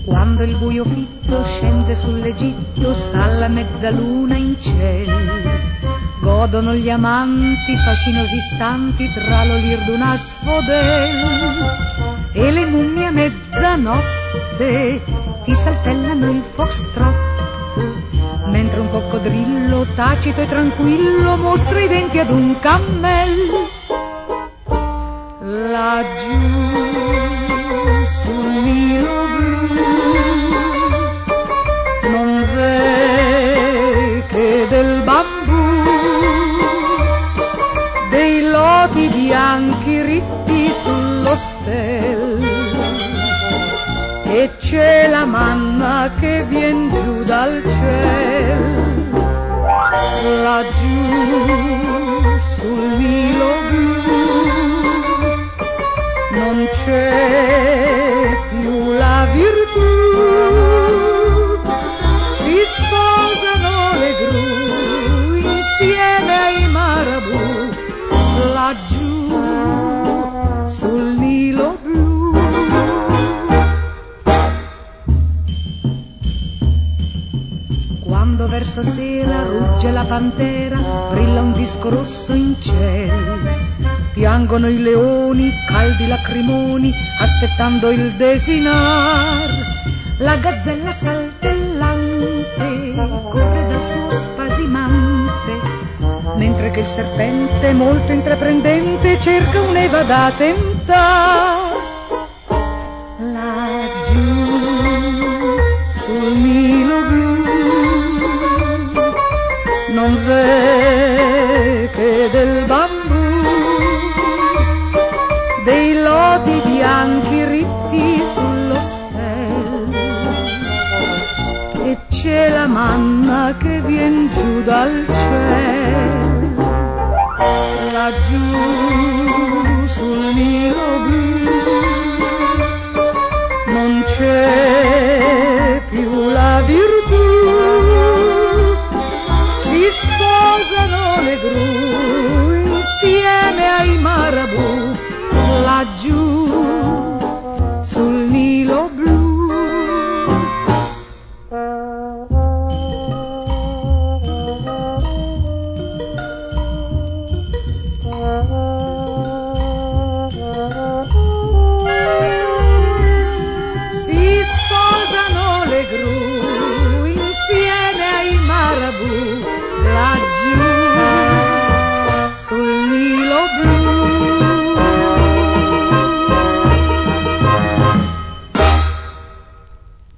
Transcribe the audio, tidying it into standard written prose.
Quando il buio fitto scende sull'Egitto, sta la mezzaluna in cielo. Godono gli amanti fascinosi istanti tra l'olir d'un asphodel. E le mummie a mezzanotte ti saltellano il foxtrot, mentre un coccodrillo tacito e tranquillo mostra i denti ad un cammello. Laggiù sul Nilo blu non v'è che del bambù, dei loti bianchi ritti sullo stel, e c'è la manna che vien giù dal ciel. Laggiù sul Nilo blu non c'è più la virtù, si sposano le gru insieme ai marabù. Laggiù sul Nilo blu. Quando verso sera rugge la pantera, brilla un disco rosso in cielo. Piangono i leoni, caldi lacrimoni, aspettando il desinar. La gazzella saltellante corre dal suo spasimante, mentre che il serpente, molto intraprendente, cerca un'eva da tentar. Laggiù sul Nilo blu non v'è che del bambù, dei lodi bianchi ritti sullo stel, e c'è la manna che vien giù dal ciel. Laggiù sul Nilo blu non c'è più la virtù,